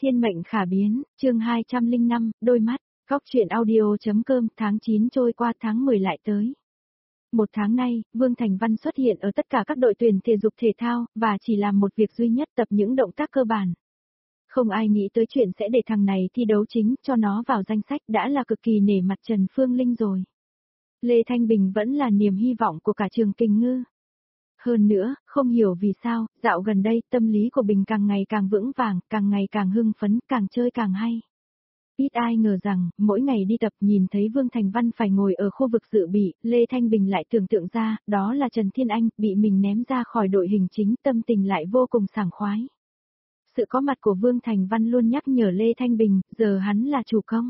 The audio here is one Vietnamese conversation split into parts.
Thiên mệnh khả biến, chương 205, đôi mắt, góc truyện audio.com. Tháng 9 trôi qua, tháng 10 lại tới. Một tháng nay, Vương Thành Văn xuất hiện ở tất cả các đội tuyển thể dục thể thao, và chỉ làm một việc duy nhất, tập những động tác cơ bản. Không ai nghĩ tới chuyện sẽ để thằng này thi đấu chính, cho nó vào danh sách đã là cực kỳ nể mặt Trần Phương Linh rồi. Lê Thanh Bình vẫn là niềm hy vọng của cả trường Kình Ngư. Hơn nữa, không hiểu vì sao, dạo gần đây, tâm lý của Bình càng ngày càng vững vàng, càng ngày càng hưng phấn, càng chơi càng hay. Ít ai ngờ rằng, mỗi ngày đi tập nhìn thấy Vương Thành Văn phải ngồi ở khu vực dự bị, Lê Thanh Bình lại tưởng tượng ra, đó là Trần Thiên Anh, bị mình ném ra khỏi đội hình chính, tâm tình lại vô cùng sảng khoái. Sự có mặt của Vương Thành Văn luôn nhắc nhở Lê Thanh Bình, giờ hắn là chủ công.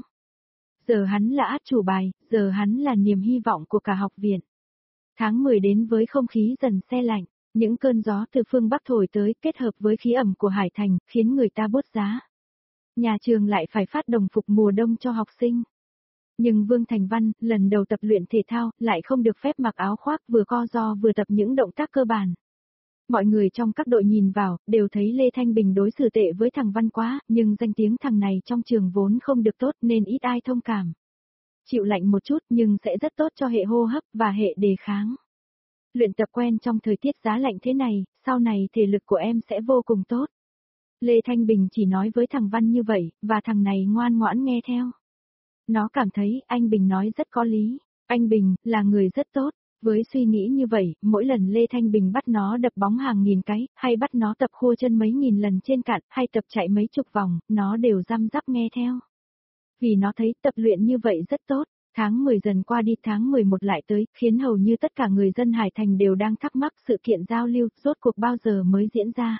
Giờ hắn là át chủ bài, giờ hắn là niềm hy vọng của cả học viện. Tháng 10 đến với không khí dần se lạnh, những cơn gió từ phương Bắc thổi tới kết hợp với khí ẩm của Hải Thành, khiến người ta bốt giá. Nhà trường lại phải phát đồng phục mùa đông cho học sinh. Nhưng Vương Thành Văn, lần đầu tập luyện thể thao, lại không được phép mặc áo khoác vừa co ro vừa tập những động tác cơ bản. Mọi người trong các đội nhìn vào, đều thấy Lê Thanh Bình đối xử tệ với thằng Văn quá, nhưng danh tiếng thằng này trong trường vốn không được tốt nên ít ai thông cảm. Chịu lạnh một chút nhưng sẽ rất tốt cho hệ hô hấp và hệ đề kháng. Luyện tập quen trong thời tiết giá lạnh thế này, sau này thể lực của em sẽ vô cùng tốt. Lê Thanh Bình chỉ nói với thằng Văn như vậy, và thằng này ngoan ngoãn nghe theo. Nó cảm thấy anh Bình nói rất có lý. Anh Bình là người rất tốt. Với suy nghĩ như vậy, mỗi lần Lê Thanh Bình bắt nó đập bóng hàng nghìn cái, hay bắt nó tập khua chân mấy nghìn lần trên cạn, hay tập chạy mấy chục vòng, nó đều răm rắp nghe theo. Vì nó thấy tập luyện như vậy rất tốt. Tháng 10 dần qua đi, tháng 11 lại tới, khiến hầu như tất cả người dân Hải Thành đều đang thắc mắc sự kiện giao lưu, rốt cuộc bao giờ mới diễn ra.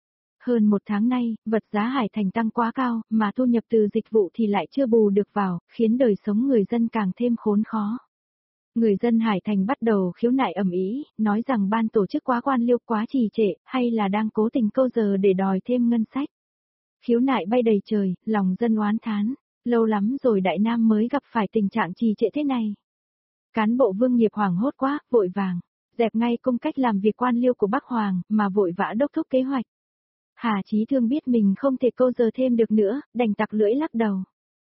Hơn một tháng nay, vật giá Hải Thành tăng quá cao, mà thu nhập từ dịch vụ thì lại chưa bù được vào, khiến đời sống người dân càng thêm khốn khó. Người dân Hải Thành bắt đầu khiếu nại ầm ĩ, nói rằng ban tổ chức quá quan liêu, quá trì trệ, hay là đang cố tình câu giờ để đòi thêm ngân sách. Khiếu nại bay đầy trời, lòng dân oán thán. Lâu lắm rồi Đại Nam mới gặp phải tình trạng trì trệ thế này. Cán bộ Vương Nghiệp hoảng hốt quá, vội vàng, dẹp ngay cung cách làm việc quan liêu của Bắc Hoàng, mà vội vã đốc thúc kế hoạch. Hà Chí Thương biết mình không thể câu giờ thêm được nữa, đành tặc lưỡi lắc đầu.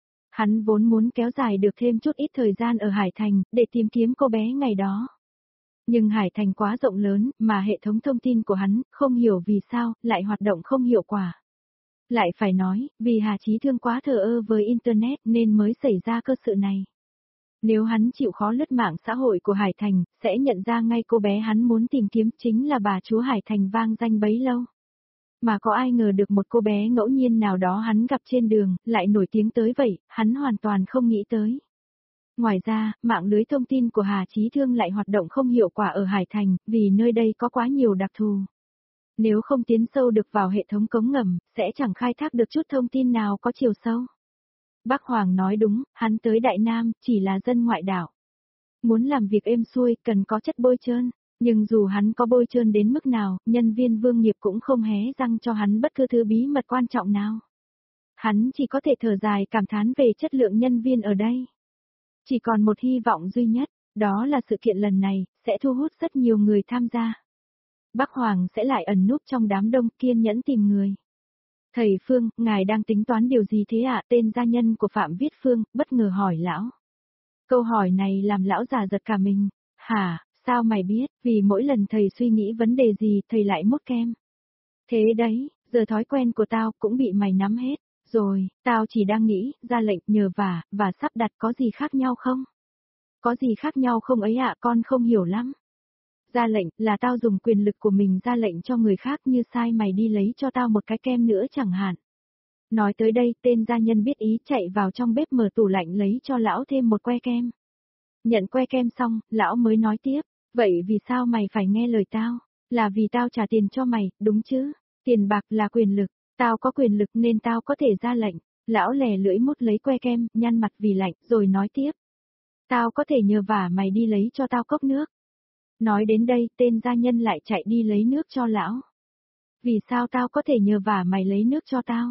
Hắn vốn muốn kéo dài được thêm chút ít thời gian ở Hải Thành, để tìm kiếm cô bé ngày đó. Nhưng Hải Thành quá rộng lớn, mà hệ thống thông tin của hắn, không hiểu vì sao, lại hoạt động không hiệu quả. Lại phải nói, vì Hà Chí Thương quá thờ ơ với Internet nên mới xảy ra cơ sự này. Nếu hắn chịu khó lướt mạng xã hội của Hải Thành, sẽ nhận ra ngay cô bé hắn muốn tìm kiếm chính là bà chúa Hải Thành vang danh bấy lâu. Mà có ai ngờ được một cô bé ngẫu nhiên nào đó hắn gặp trên đường, lại nổi tiếng tới vậy, hắn hoàn toàn không nghĩ tới. Ngoài ra, mạng lưới thông tin của Hà Chí Thương lại hoạt động không hiệu quả ở Hải Thành, vì nơi đây có quá nhiều đặc thù. Nếu không tiến sâu được vào hệ thống cống ngầm, sẽ chẳng khai thác được chút thông tin nào có chiều sâu. Bác Hoàng nói đúng, hắn tới Đại Nam, chỉ là dân ngoại đảo. Muốn làm việc êm xuôi, cần có chất bôi trơn. Nhưng dù hắn có bôi trơn đến mức nào, nhân viên Vương Nghiệp cũng không hé răng cho hắn bất cứ thứ bí mật quan trọng nào. Hắn chỉ có thể thở dài cảm thán về chất lượng nhân viên ở đây. Chỉ còn một hy vọng duy nhất, đó là sự kiện lần này, sẽ thu hút rất nhiều người tham gia. Bác Hoàng sẽ lại ẩn núp trong đám đông, kiên nhẫn tìm người. Thầy Phương, ngài đang tính toán điều gì thế ạ? Tên gia nhân của Phạm Viết Phương, bất ngờ hỏi lão. Câu hỏi này làm lão già giật cả mình. Hả, sao mày biết? Vì mỗi lần thầy suy nghĩ vấn đề gì, thầy lại mốt kem. Thế đấy, giờ thói quen của tao cũng bị mày nắm hết. Rồi, tao chỉ đang nghĩ, ra lệnh, nhờ vả, và sắp đặt có gì khác nhau không? Có gì khác nhau không ấy ạ, con không hiểu lắm. Ra lệnh là tao dùng quyền lực của mình ra lệnh cho người khác, như sai mày đi lấy cho tao một cái kem nữa chẳng hạn. Nói tới đây, tên gia nhân biết ý chạy vào trong bếp mở tủ lạnh lấy cho lão thêm một que kem. Nhận que kem xong, lão mới nói tiếp, vậy vì sao mày phải nghe lời tao? Là vì tao trả tiền cho mày, đúng chứ? Tiền bạc là quyền lực, tao có quyền lực nên tao có thể ra lệnh. Lão lè lưỡi mút lấy que kem, nhăn mặt vì lạnh, rồi nói tiếp. Tao có thể nhờ vả mày đi lấy cho tao cốc nước. Nói đến đây, tên gia nhân lại chạy đi lấy nước cho lão. Vì sao tao có thể nhờ vả mày lấy nước cho tao?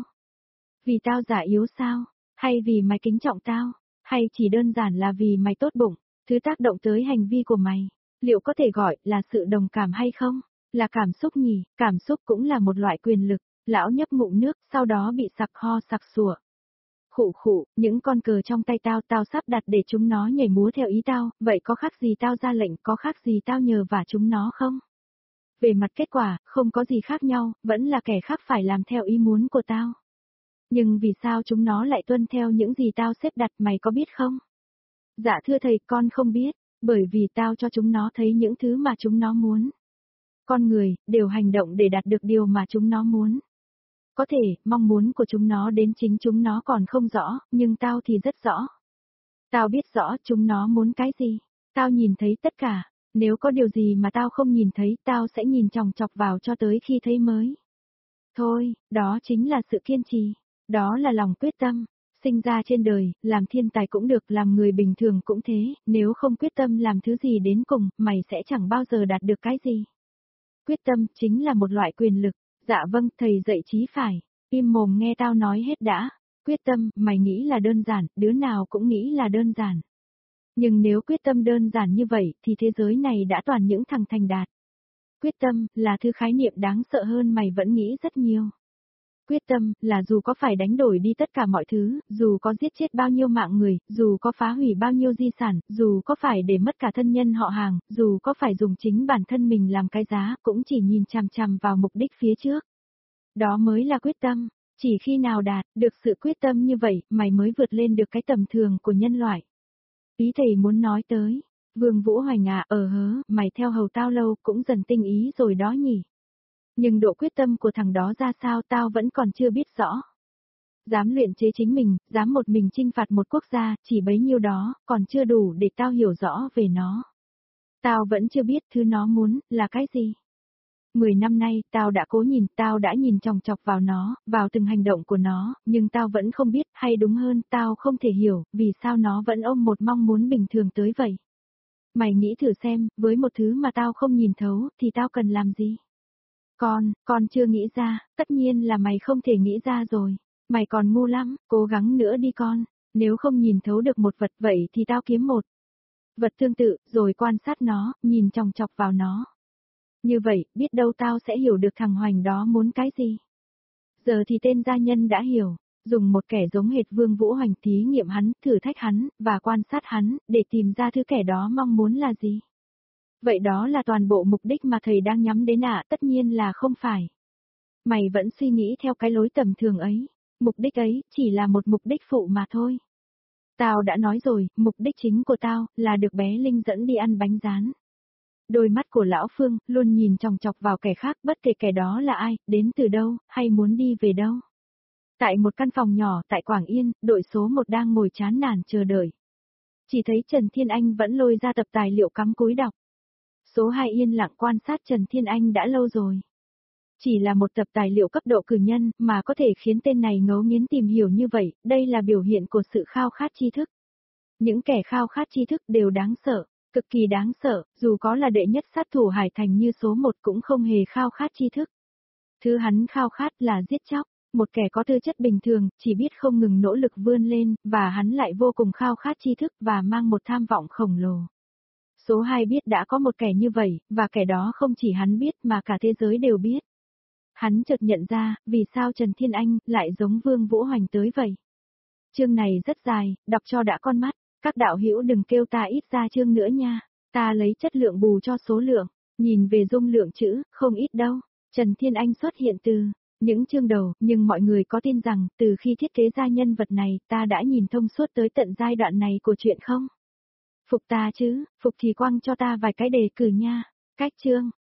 Vì tao giả yếu sao? Hay vì mày kính trọng tao? Hay chỉ đơn giản là vì mày tốt bụng? Thứ tác động tới hành vi của mày, liệu có thể gọi là sự đồng cảm hay không? Là cảm xúc nhỉ? Cảm xúc cũng là một loại quyền lực. Lão nhấp ngụm nước, sau đó bị sặc ho sặc sủa. Khụ khụ, những con cờ trong tay tao sắp đặt để chúng nó nhảy múa theo ý tao, vậy có khác gì tao ra lệnh, có khác gì tao nhờ vả chúng nó không? Về mặt kết quả, không có gì khác nhau, vẫn là kẻ khác phải làm theo ý muốn của tao. Nhưng vì sao chúng nó lại tuân theo những gì tao xếp đặt, mày có biết không? Dạ thưa thầy, con không biết, bởi vì tao cho chúng nó thấy những thứ mà chúng nó muốn. Con người, đều hành động để đạt được điều mà chúng nó muốn. Có thể, mong muốn của chúng nó đến chính chúng nó còn không rõ, nhưng tao thì rất rõ. Tao biết rõ chúng nó muốn cái gì. Tao nhìn thấy tất cả. Nếu có điều gì mà tao không nhìn thấy, tao sẽ nhìn chòng chọc vào cho tới khi thấy mới. Thôi, đó chính là sự kiên trì. Đó là lòng quyết tâm. Sinh ra trên đời, làm thiên tài cũng được, làm người bình thường cũng thế, nếu không quyết tâm làm thứ gì đến cùng, mày sẽ chẳng bao giờ đạt được cái gì. Quyết tâm chính là một loại quyền lực. Dạ vâng, thầy dạy chí phải. Im mồm nghe tao nói hết đã. Quyết tâm, mày nghĩ là đơn giản, đứa nào cũng nghĩ là đơn giản. Nhưng nếu quyết tâm đơn giản như vậy, thì thế giới này đã toàn những thằng thành đạt. Quyết tâm, là thứ khái niệm đáng sợ hơn mày vẫn nghĩ rất nhiều. Quyết tâm, là dù có phải đánh đổi đi tất cả mọi thứ, dù có giết chết bao nhiêu mạng người, dù có phá hủy bao nhiêu di sản, dù có phải để mất cả thân nhân họ hàng, dù có phải dùng chính bản thân mình làm cái giá, cũng chỉ nhìn chằm chằm vào mục đích phía trước. Đó mới là quyết tâm, chỉ khi nào đạt được sự quyết tâm như vậy, mày mới vượt lên được cái tầm thường của nhân loại. Ý thầy muốn nói tới, Vương Vũ Hoành à, mày theo hầu tao lâu cũng dần tinh ý rồi đó nhỉ. Nhưng độ quyết tâm của thằng đó ra sao tao vẫn còn chưa biết rõ. Dám luyện chế chính mình, dám một mình chinh phạt một quốc gia, chỉ bấy nhiêu đó, còn chưa đủ để tao hiểu rõ về nó. Tao vẫn chưa biết thứ nó muốn, là cái gì. 10 năm nay, tao đã nhìn chòng chọc vào nó, vào từng hành động của nó, nhưng tao vẫn không biết, hay đúng hơn, tao không thể hiểu, vì sao nó vẫn ôm một mong muốn bình thường tới vậy. Mày nghĩ thử xem, với một thứ mà tao không nhìn thấu, thì tao cần làm gì? Con chưa nghĩ ra, tất nhiên là mày không thể nghĩ ra rồi. Mày còn ngu lắm, cố gắng nữa đi con. Nếu không nhìn thấu được một vật vậy thì tao kiếm một vật tương tự, rồi quan sát nó, nhìn chòng chọc vào nó. Như vậy, biết đâu tao sẽ hiểu được thằng Hoành đó muốn cái gì. Giờ thì tên gia nhân đã hiểu, dùng một kẻ giống hệt Vương Vũ Hoành thí nghiệm hắn, thử thách hắn, và quan sát hắn, để tìm ra thứ kẻ đó mong muốn là gì. Vậy đó là toàn bộ mục đích mà thầy đang nhắm đến ạ, tất nhiên là không phải. Mày vẫn suy nghĩ theo cái lối tầm thường ấy, mục đích ấy chỉ là một mục đích phụ mà thôi. Tao đã nói rồi, mục đích chính của tao là được bé Linh dẫn đi ăn bánh rán. Đôi mắt của lão Phương luôn nhìn chòng chọc vào kẻ khác, bất kể kẻ đó là ai, đến từ đâu, hay muốn đi về đâu. Tại một căn phòng nhỏ tại Quảng Yên, đội số 1 đang ngồi chán nản chờ đợi. Chỉ thấy Trần Thiên Anh vẫn lôi ra tập tài liệu cắm cúi đọc. Số 2 yên lặng quan sát Trần Thiên Anh đã lâu rồi. Chỉ là một tập tài liệu cấp độ cử nhân mà có thể khiến tên này ngấu nghiến tìm hiểu như vậy, đây là biểu hiện của sự khao khát tri thức. Những kẻ khao khát tri thức đều đáng sợ, cực kỳ đáng sợ, dù có là đệ nhất sát thủ Hải Thành như số 1 cũng không hề khao khát tri thức. Thứ hắn khao khát là giết chóc, một kẻ có tư chất bình thường, chỉ biết không ngừng nỗ lực vươn lên, và hắn lại vô cùng khao khát tri thức và mang một tham vọng khổng lồ. Số 2 biết đã có một kẻ như vậy, và kẻ đó không chỉ hắn biết mà cả thế giới đều biết. Hắn chợt nhận ra, vì sao Trần Thiên Anh lại giống Vương Vũ Hoành tới vậy. Chương này rất dài, đọc cho đã con mắt, các đạo hữu đừng kêu ta ít ra chương nữa nha, ta lấy chất lượng bù cho số lượng, nhìn về dung lượng chữ, không ít đâu. Trần Thiên Anh xuất hiện từ những chương đầu, nhưng mọi người có tin rằng, từ khi thiết kế ra nhân vật này, ta đã nhìn thông suốt tới tận giai đoạn này của chuyện không? Phục ta chứ, phục thì quăng cho ta vài cái đề cử nha. Cách chương